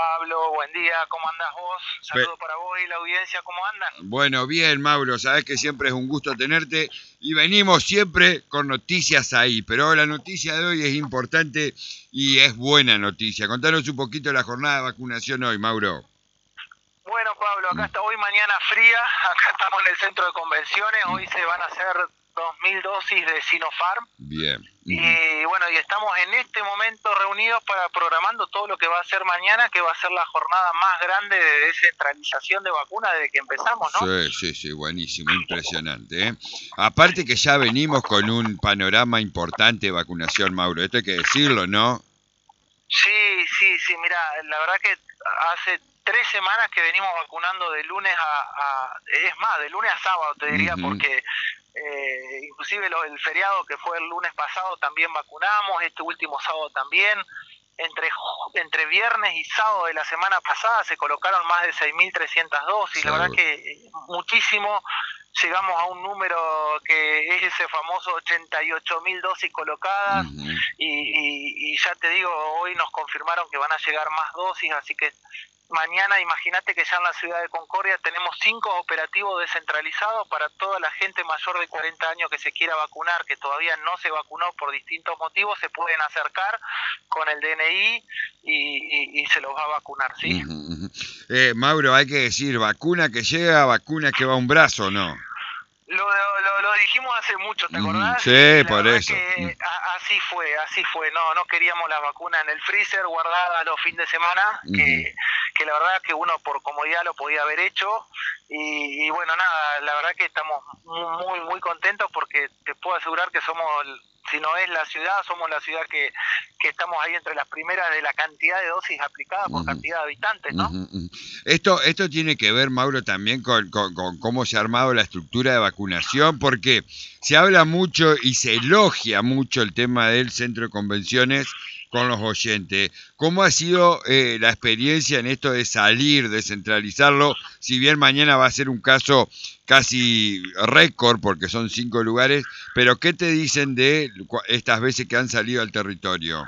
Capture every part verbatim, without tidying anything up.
Pablo, buen día, ¿cómo andás vos? Pe- Saludo para vos y la audiencia, ¿cómo andan? Bueno, bien, Mauro, sabés que siempre es un gusto tenerte y venimos siempre con noticias ahí, pero la noticia de hoy es importante y es buena noticia. Contanos un poquito de la jornada de vacunación hoy, Mauro. Bueno, Pablo, acá Mm, está hoy mañana fría, acá estamos en el centro de convenciones, mm, hoy se van a hacer dos mil dosis de Sinopharm Bien. Ujú. y bueno, y estamos en este momento reunidos para programando todo lo que va a ser mañana, que va a ser la jornada más grande de descentralización de vacunas desde que empezamos, ¿no? Sí, sí, sí, buenísimo, impresionante, ¿eh? Aparte que ya venimos con un panorama importante de vacunación, Mauro, esto hay que decirlo, ¿no? Sí, sí, sí, mira, la verdad que hace tres semanas que venimos vacunando de lunes a, a es más, de lunes a sábado te diría, Ujú, porque eh, inclusive lo, el feriado que fue el lunes pasado también vacunamos, este último sábado también, entre, entre viernes y sábado de la semana pasada se colocaron más de seis mil trescientas dosis, la verdad seguro. que eh, muchísimo. Llegamos a un número que es ese famoso ochenta y ocho mil dosis colocadas Ujú. y, y, y ya te digo, hoy nos confirmaron que van a llegar más dosis, así que mañana imagínate que ya en la ciudad de Concordia tenemos cinco operativos descentralizados para toda la gente mayor de cuarenta años que se quiera vacunar, que todavía no se vacunó por distintos motivos, se pueden acercar con el D N I y, y, y se los va a vacunar, ¿sí? Ujú, ujú. Eh, Mauro, hay que decir, vacuna que llega, vacuna que va a un brazo, ¿no? Lo, lo, lo dijimos hace mucho, ¿te Ujú, acordás? Y, sí, y la por verdad eso. Mm, que a, así fue, así fue. No, no queríamos la vacuna en el freezer guardada los fines de semana, ujú, que, que la verdad que uno por comodidad lo podía haber hecho. Y, y bueno, nada, la verdad que estamos muy, muy contentos porque te puedo asegurar que somos, si no es la ciudad, somos la ciudad que, que estamos ahí entre las primeras de la cantidad de dosis aplicadas por ujú, cantidad de habitantes, ¿no? ujú, ujú. Esto, esto tiene que ver, Mauro, también con, con- con cómo se ha armado la estructura de vacunación, porque se habla mucho y se elogia mucho el tema del centro de convenciones con los oyentes. ¿Cómo ha sido eh, la experiencia en esto de salir, descentralizarlo? Si bien mañana va a ser un caso casi récord, porque son cinco lugares, pero ¿qué te dicen de cua- estas veces que han salido al territorio?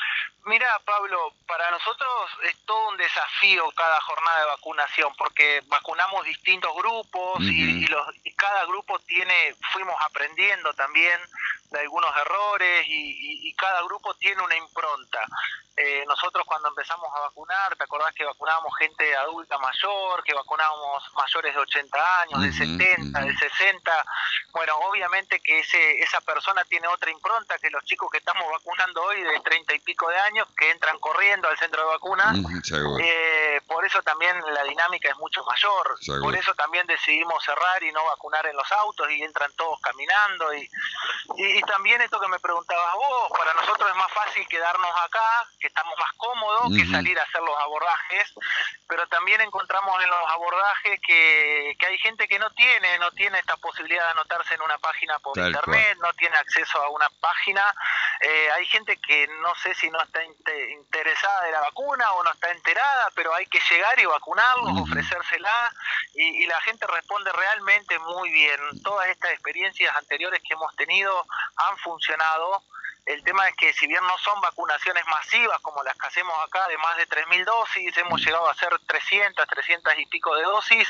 Mira, Pablo, para nosotros es todo un desafío cada jornada de vacunación, porque vacunamos distintos grupos y, y, Ujú, los, y cada grupo tiene, fuimos aprendiendo también de algunos errores y, y, y cada grupo tiene una impronta. Eh, nosotros cuando empezamos a vacunar, ¿te acordás que vacunábamos gente adulta mayor, que vacunábamos mayores de ochenta años, de ujú, setenta, ujú. de sesenta? Bueno, obviamente que ese, esa persona tiene otra impronta que los chicos que estamos vacunando hoy de treinta y pico de años que entran corriendo al centro de vacunas. Ujú, seguro, Eh, por eso también la dinámica es mucho mayor. Por seguro. eso también decidimos cerrar y no vacunar en los autos y entran todos caminando. Y, y, y también esto que me preguntabas vos, para nosotros es más fácil quedarnos acá, que estamos más cómodos que Ujú, salir a hacer los abordajes, pero también encontramos en los abordajes que, que hay gente que no tiene, no tiene esta posibilidad de anotarse en una página por tal cual. internet, no tiene acceso a una página, eh, hay gente que no sé si no está inte- interesada de la vacuna o no está enterada, pero hay que llegar y vacunarlos, Ujú. ofrecérsela, y, y la gente responde realmente muy bien. Todas estas experiencias anteriores que hemos tenido han funcionado. El tema es que si bien no son vacunaciones masivas como las que hacemos acá de más de tres mil dosis, hemos llegado a hacer trescientas, trescientas y pico de dosis,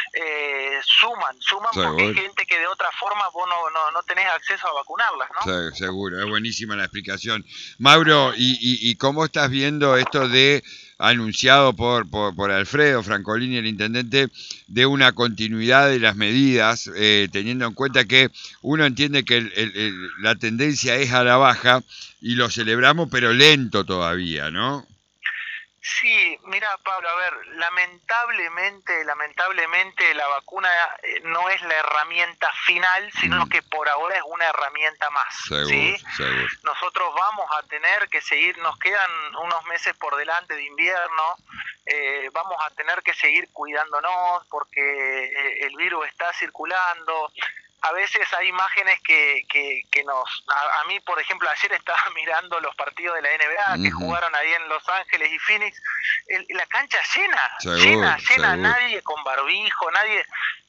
eh, suman, suman porque hay Seguro, gente que de otra forma vos no, no, no tenés acceso a vacunarlas, ¿no? se- seguro, es buenísima la explicación. Mauro, ¿y, y, y cómo estás viendo esto de anunciado por, por, por Alfredo Francolini, el intendente, de una continuidad de las medidas, eh, teniendo en cuenta que uno entiende que el, el, el, la tendencia es a la baja y lo celebramos, pero lento todavía, ¿no? Sí, mira Pablo, a ver, lamentablemente, lamentablemente la vacuna eh, no es la herramienta final, sino Mm, que por ahora es una herramienta más, seguro, ¿sí? seguro. Nosotros vamos a tener que seguir, nos quedan unos meses por delante de invierno, eh, vamos a tener que seguir cuidándonos porque eh, el virus está circulando. A veces hay imágenes que, que, que nos... A, a mí, por ejemplo, ayer estaba mirando los partidos de la N B A que Ujú, jugaron ahí en Los Ángeles y Phoenix, el, la cancha llena, seguro, llena, llena, seguro. nadie con barbijo, nadie...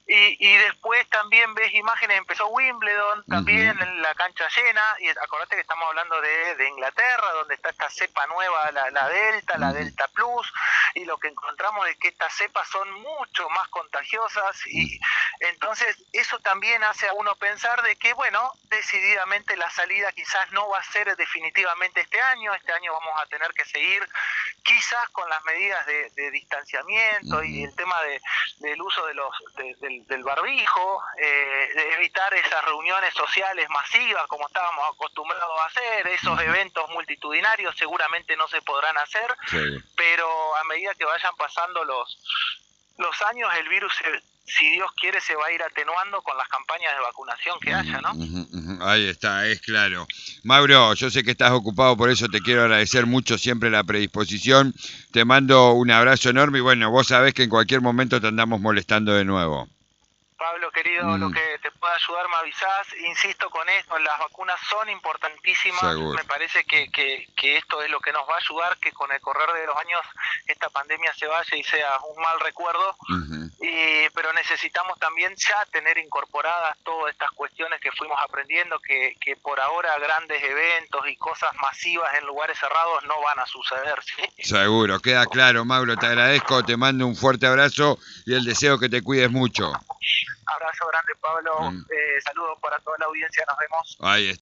Y, y después también ves imágenes, empezó Wimbledon también Ujú. en la cancha llena, y acordate que estamos hablando de, de Inglaterra, donde está esta cepa nueva, la, la Delta, la Ujú. Delta Plus, y lo que encontramos es que estas cepas son mucho más contagiosas, y entonces eso también hace a uno pensar de que, bueno, decididamente la salida quizás no va a ser definitivamente este año, este año vamos a tener que seguir quizás con las medidas de, de distanciamiento y el tema de, del uso de los de, del, del barbijo, eh, de evitar esas reuniones sociales masivas como estábamos acostumbrados a hacer, esos eventos multitudinarios seguramente no se podrán hacer, Sí. pero a medida que vayan pasando los, los años, el virus, se, si Dios quiere, se va a ir atenuando con las campañas de vacunación que haya, ¿no? Ujú, ujú. Ahí está, es claro. Mauro, yo sé que estás ocupado, por eso te quiero agradecer mucho siempre la predisposición. Te mando un abrazo enorme y bueno, vos sabés que en cualquier momento te andamos molestando de nuevo. Pablo, querido, Mm, lo que te pueda ayudar me avisás. Insisto con esto, las vacunas son importantísimas. seguro. Me parece que, que, que esto es lo que nos va a ayudar, que con el correr de los años esta pandemia se vaya y sea un mal recuerdo. Ujú. Y, pero necesitamos también ya tener incorporadas todas estas cuestiones que fuimos aprendiendo, que, que por ahora grandes eventos y cosas masivas en lugares cerrados no van a suceder, ¿sí? Seguro, queda claro, Mauro, te agradezco, te mando un fuerte abrazo y el deseo que te cuides mucho. Abrazo grande, Pablo. Mm, Eh, saludos para toda la audiencia. Nos vemos. ahí está.